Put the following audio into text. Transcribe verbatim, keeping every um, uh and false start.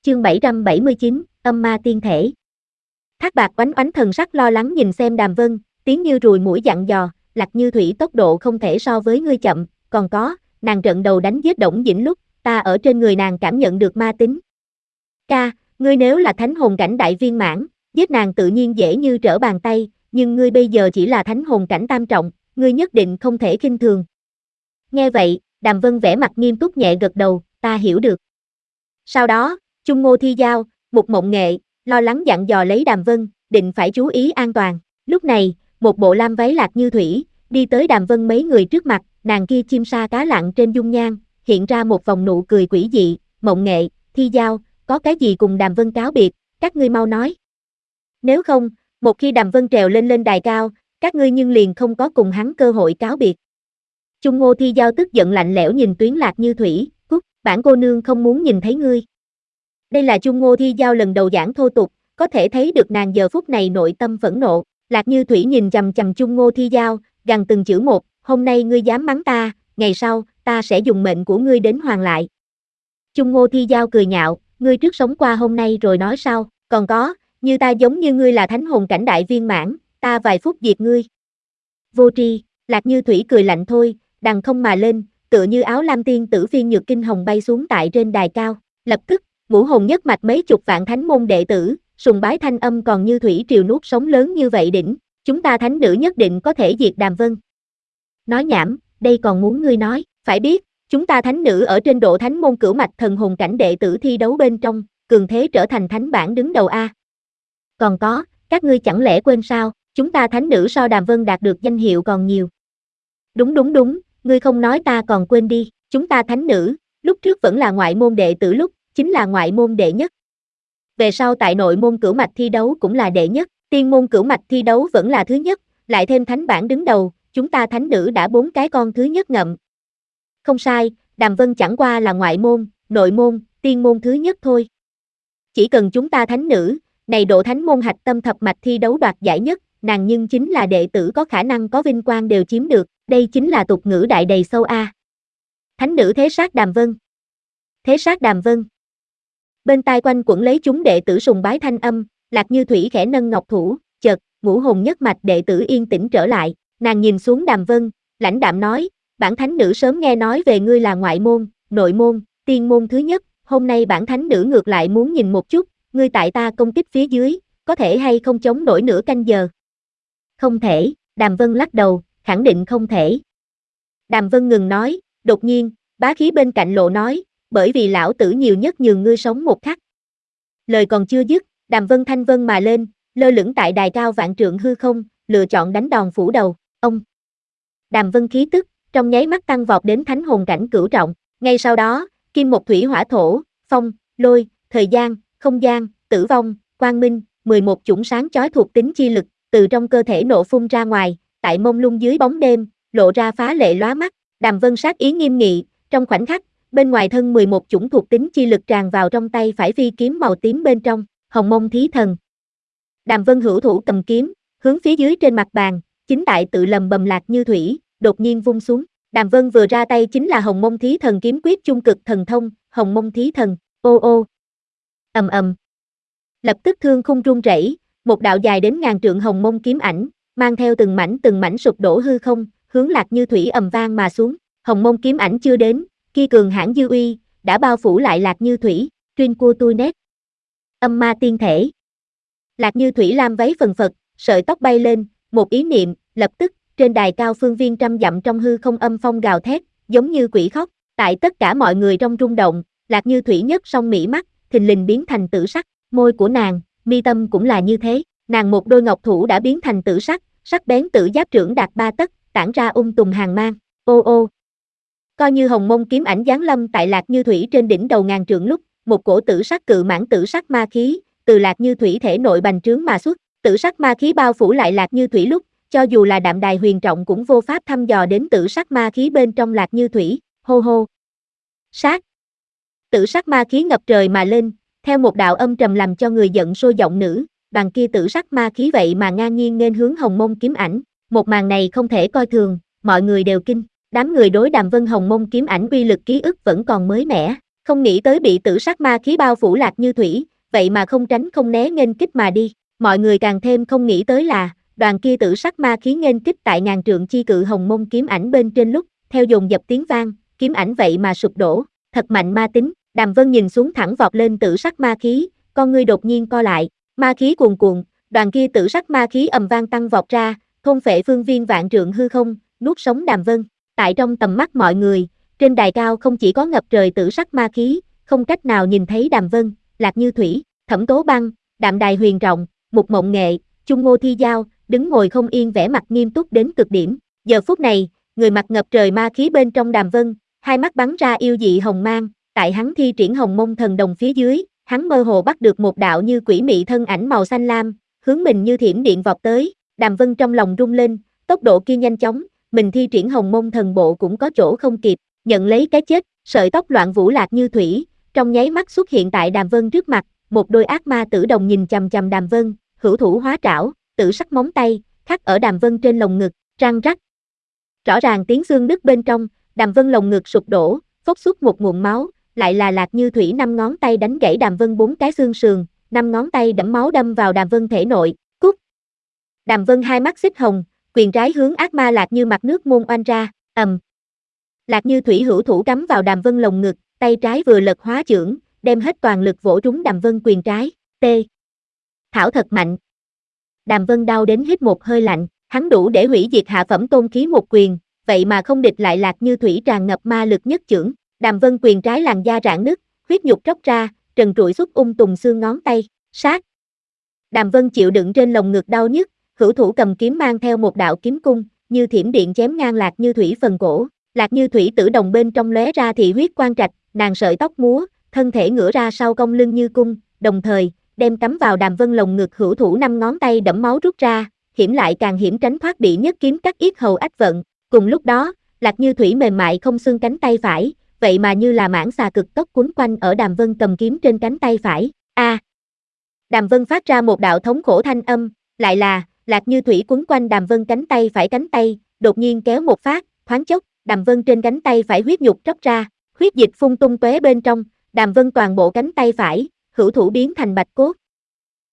chương bảy trăm bảy mươi chín, âm ma tiên thể. Thác Bạt oánh oánh thần sắc lo lắng nhìn xem Đàm Vân, tiếng như ruồi muỗi dặn dò, Lạc Như Thủy tốc độ không thể so với ngươi chậm, còn có, nàng trận đầu đánh giết Đổng Dĩnh lúc, ta ở trên người nàng cảm nhận được ma tính. Ca, ngươi nếu là thánh hồn cảnh đại viên mãn, giết nàng tự nhiên dễ như trở bàn tay, nhưng ngươi bây giờ chỉ là thánh hồn cảnh tam trọng, ngươi nhất định không thể khinh thường. Nghe vậy, Đàm Vân vẻ mặt nghiêm túc nhẹ gật đầu, ta hiểu được. Sau đó, Chung Ngô Thi Giao, Mục Mộng Nghệ, lo lắng dặn dò lấy Đàm Vân, định phải chú ý an toàn. Lúc này, một bộ lam váy Lạc Như Thủy, đi tới Đàm Vân mấy người trước mặt, nàng kia chim sa cá lặn trên dung nhan, hiện ra một vòng nụ cười quỷ dị, Mộng Nghệ, Thi Giao, có cái gì cùng Đàm Vân cáo biệt, các ngươi mau nói. Nếu không, một khi Đàm Vân trèo lên lên đài cao, các ngươi nhưng liền không có cùng hắn cơ hội cáo biệt. Chung Ngô Thi Giao tức giận lạnh lẽo nhìn Tuyến Lạc Như Thủy, cút, bản cô nương không muốn nhìn thấy ngươi. Đây là Chung Ngô Thi Giao lần đầu giảng thô tục, có thể thấy được nàng giờ phút này nội tâm phẫn nộ. Lạc Như Thủy nhìn chằm chằm Chung Ngô Thi Giao, gằn từng chữ một, hôm nay ngươi dám mắng ta, ngày sau, ta sẽ dùng mệnh của ngươi đến hoàn lại. Chung Ngô Thi Giao cười nhạo, ngươi trước sống qua hôm nay rồi nói sau, còn có, như ta giống như ngươi là thánh hồn cảnh đại viên mãn, ta vài phút diệt ngươi. Vô tri, Lạc Như Thủy cười lạnh thôi, đằng không mà lên, tựa như áo lam tiên tử phiên nhược kinh hồng bay xuống tại trên đài cao, lập tức, ngũ hồn nhất mạch mấy chục vạn thánh môn đệ tử, sùng bái thanh âm còn như thủy triều nuốt sống lớn như vậy đỉnh, chúng ta thánh nữ nhất định có thể diệt Đàm Vân. Nói nhảm, đây còn muốn ngươi nói, phải biết, chúng ta thánh nữ ở trên độ thánh môn cửu mạch thần hồn cảnh đệ tử thi đấu bên trong, cường thế trở thành thánh bảng đứng đầu A. Còn có, các ngươi chẳng lẽ quên sao, chúng ta thánh nữ so Đàm Vân đạt được danh hiệu còn nhiều. Đúng đúng đúng, ngươi không nói ta còn quên đi, chúng ta thánh nữ, lúc trước vẫn là ngoại môn đệ tử lúc, chính là ngoại môn đệ nhất. Về sau tại nội môn cửu mạch thi đấu cũng là đệ nhất, tiên môn cửu mạch thi đấu vẫn là thứ nhất, lại thêm thánh bảng đứng đầu, chúng ta thánh nữ đã bốn cái con thứ nhất ngậm. Không sai, Đàm Vân chẳng qua là ngoại môn, nội môn, tiên môn thứ nhất thôi. Chỉ cần chúng ta thánh nữ, này độ thánh môn hạch tâm thập mạch thi đấu đoạt giải nhất, nàng nhưng chính là đệ tử có khả năng có vinh quang đều chiếm được, đây chính là tục ngữ đại đầy sâu A. Thánh nữ thế sát Đàm Vân. Thế sát Đàm Vân. Bên tai quanh quẩn lấy chúng đệ tử sùng bái thanh âm, Lạc Như Thủy khẽ nâng ngọc thủ, chợt, ngũ hồn nhất mạch đệ tử yên tĩnh trở lại, nàng nhìn xuống Đàm Vân, lãnh đạm nói, bản thánh nữ sớm nghe nói về ngươi là ngoại môn, nội môn, tiên môn thứ nhất, hôm nay bản thánh nữ ngược lại muốn nhìn một chút, ngươi tại ta công kích phía dưới, có thể hay không chống nổi nửa canh giờ. Không thể, Đàm Vân lắc đầu, khẳng định không thể. Đàm Vân ngừng nói, đột nhiên, bá khí bên cạnh lộ nói, bởi vì lão tử nhiều nhất nhường ngươi sống một khắc. Lời còn chưa dứt, Đàm Vân thanh vân mà lên, lơ lửng tại đài cao vạn trượng hư không, lựa chọn đánh đòn phủ đầu, ông. Đàm Vân khí tức, trong nháy mắt tăng vọt đến thánh hồn cảnh cửu trọng, ngay sau đó, kim một thủy hỏa thổ, phong, lôi, thời gian, không gian, tử vong, quang minh, mười một chủng sáng chói thuộc tính chi lực, từ trong cơ thể nổ phun ra ngoài, tại mông lung dưới bóng đêm, lộ ra phá lệ lóa mắt, Đàm Vân sát ý nghiêm nghị, trong khoảnh khắc, bên ngoài thân mười một chủng thuộc tính chi lực tràn vào trong tay phải phi kiếm màu tím bên trong, hồng mông thí thần. Đàm Vân hữu thủ cầm kiếm, hướng phía dưới trên mặt bàn, chính tại tự lầm bầm Lạc Như Thủy, đột nhiên vung xuống. Đàm Vân vừa ra tay chính là hồng mông thí thần kiếm quyết trung cực thần thông, hồng mông thí thần, ô ô. Ầm ầm. Lập tức thương khung rung rẩy, một đạo dài đến ngàn trượng hồng mông kiếm ảnh, mang theo từng mảnh từng mảnh sụp đổ hư không, hướng Lạc Như Thủy ầm vang mà xuống. Hồng mông kiếm ảnh chưa đến, khi cường hãn dư uy, đã bao phủ lại Lạc Như Thủy, tuyên cua tui nét. Âm ma tiên thể. Lạc Như Thủy lam váy phần phật, sợi tóc bay lên, một ý niệm, lập tức, trên đài cao phương viên trăm dặm trong hư không âm phong gào thét, giống như quỷ khóc, tại tất cả mọi người trong rung động, Lạc Như Thủy nhất song mỹ mắt, thình lình biến thành tử sắc, môi của nàng, mi tâm cũng là như thế, nàng một đôi ngọc thủ đã biến thành tử sắc, sắc bén tử giáp trưởng đạt ba tấc, tản ra ung tùng hàng mang, ô ô. Coi như hồng mông kiếm ảnh giáng lâm tại Lạc Như Thủy trên đỉnh đầu ngàn trượng lúc, một cổ tử sắc cự mãn tử sắc ma khí, từ Lạc Như Thủy thể nội bành trướng mà xuất, tử sắc ma khí bao phủ lại Lạc Như Thủy lúc, cho dù là đạm đài huyền trọng cũng vô pháp thăm dò đến tử sắc ma khí bên trong Lạc Như Thủy, hô hô. Sát. Tử sắc ma khí ngập trời mà lên, theo một đạo âm trầm làm cho người giận sôi giọng nữ, bằng kia tử sắc ma khí vậy mà ngang nhiên nên hướng hồng mông kiếm ảnh, một màn này không thể coi thường, mọi người đều kinh, đám người đối Đàm Vân hồng mông kiếm ảnh uy lực ký ức vẫn còn mới mẻ, Không nghĩ tới bị tử sắc ma khí bao phủ Lạc Như Thủy, vậy mà không tránh không né nghênh kích mà đi. Mọi người càng thêm không nghĩ tới là, đoàn kia tử sắc ma khí nghênh kích tại ngàn trượng chi cự hồng mông kiếm ảnh bên trên lúc, theo dồn dập tiếng vang, kiếm ảnh vậy mà sụp đổ, thật mạnh ma tính. Đàm Vân nhìn xuống thẳng vọt lên tử sắc ma khí, con ngươi đột nhiên co lại, ma khí cuồn cuộn, đoàn kia tử sắc ma khí ầm vang tăng vọt ra, thôn phệ phương viên vạn trượng hư không, nuốt sống Đàm Vân. Tại trong tầm mắt mọi người, trên đài cao không chỉ có ngập trời tử sắc ma khí, không cách nào nhìn thấy Đàm Vân, Lạc Như Thủy, Thẩm Tố Băng, Đạm Đài Huyền Trọng, Mục Mộng Nghệ, Chung Ngô Thi Giao, đứng ngồi không yên vẻ mặt nghiêm túc đến cực điểm. Giờ phút này, người mặt ngập trời ma khí bên trong Đàm Vân, hai mắt bắn ra yêu dị hồng mang, tại hắn thi triển hồng mông thần đồng phía dưới, hắn mơ hồ bắt được một đạo như quỷ mị thân ảnh màu xanh lam, hướng mình như thiểm điện vọt tới. Đàm Vân trong lòng rung lên, tốc độ kia nhanh chóng, mình thi triển hồng mông thần bộ cũng có chỗ không kịp, nhận lấy cái chết, sợi tóc loạn vũ Lạc Như Thủy, trong nháy mắt xuất hiện tại Đàm Vân trước mặt, một đôi ác ma tử đồng nhìn chằm chằm Đàm Vân, hữu thủ hóa trảo, tử sắc móng tay, khắc ở Đàm Vân trên lồng ngực, răng rắc. Rõ ràng tiếng xương đứt bên trong, Đàm Vân lồng ngực sụp đổ, phốc xuất một nguồn máu, lại là Lạc Như Thủy năm ngón tay đánh gãy Đàm Vân bốn cái xương sườn, năm ngón tay đẫm máu đâm vào Đàm Vân thể nội, cút. Đàm Vân hai mắt xích hồng, quyền trái hướng ác ma Lạc Như mặt nước môn oanh ra, ầm. Lạc Như Thủy hữu thủ cắm vào Đàm Vân lồng ngực, tay trái vừa lật hóa chưởng, đem hết toàn lực vỗ trúng Đàm Vân quyền trái, t. Thảo thật mạnh. Đàm Vân đau đến hít một hơi lạnh, hắn đủ để hủy diệt hạ phẩm tôn khí một quyền, vậy mà không địch lại Lạc Như Thủy tràn ngập ma lực nhất chưởng. Đàm Vân quyền trái làn da rạn nứt, huyết nhục tróc ra, trần trụi xuất ung tùng xương ngón tay, sát. Đàm Vân chịu đựng trên lồng ngực đau nhức, hữu thủ cầm kiếm mang theo một đạo kiếm cung, như thiểm điện chém ngang Lạc Như Thủy phần cổ. Lạc Như Thủy tử đồng bên trong lóe ra thị huyết quang trạch, nàng sợi tóc múa, thân thể ngửa ra sau cong lưng như cung, đồng thời đem cắm vào Đàm Vân lồng ngực hữu thủ năm ngón tay đẫm máu rút ra, hiểm lại càng hiểm tránh thoát bị nhất kiếm cắt yết hầu ách vận. Cùng lúc đó, Lạc Như Thủy mềm mại không xương cánh tay phải, vậy mà như là mãng xà cực tốc quấn quanh ở Đàm Vân cầm kiếm trên cánh tay phải. A! À, Đàm Vân phát ra một đạo thống khổ thanh âm, lại là Lạc Như Thủy quấn quanh Đàm Vân cánh tay phải cánh tay, đột nhiên kéo một phát, thoáng chốc, Đàm Vân trên cánh tay phải huyết nhục tróc ra, huyết dịch phun tung tóe bên trong, Đàm Vân toàn bộ cánh tay phải, hữu thủ biến thành bạch cốt,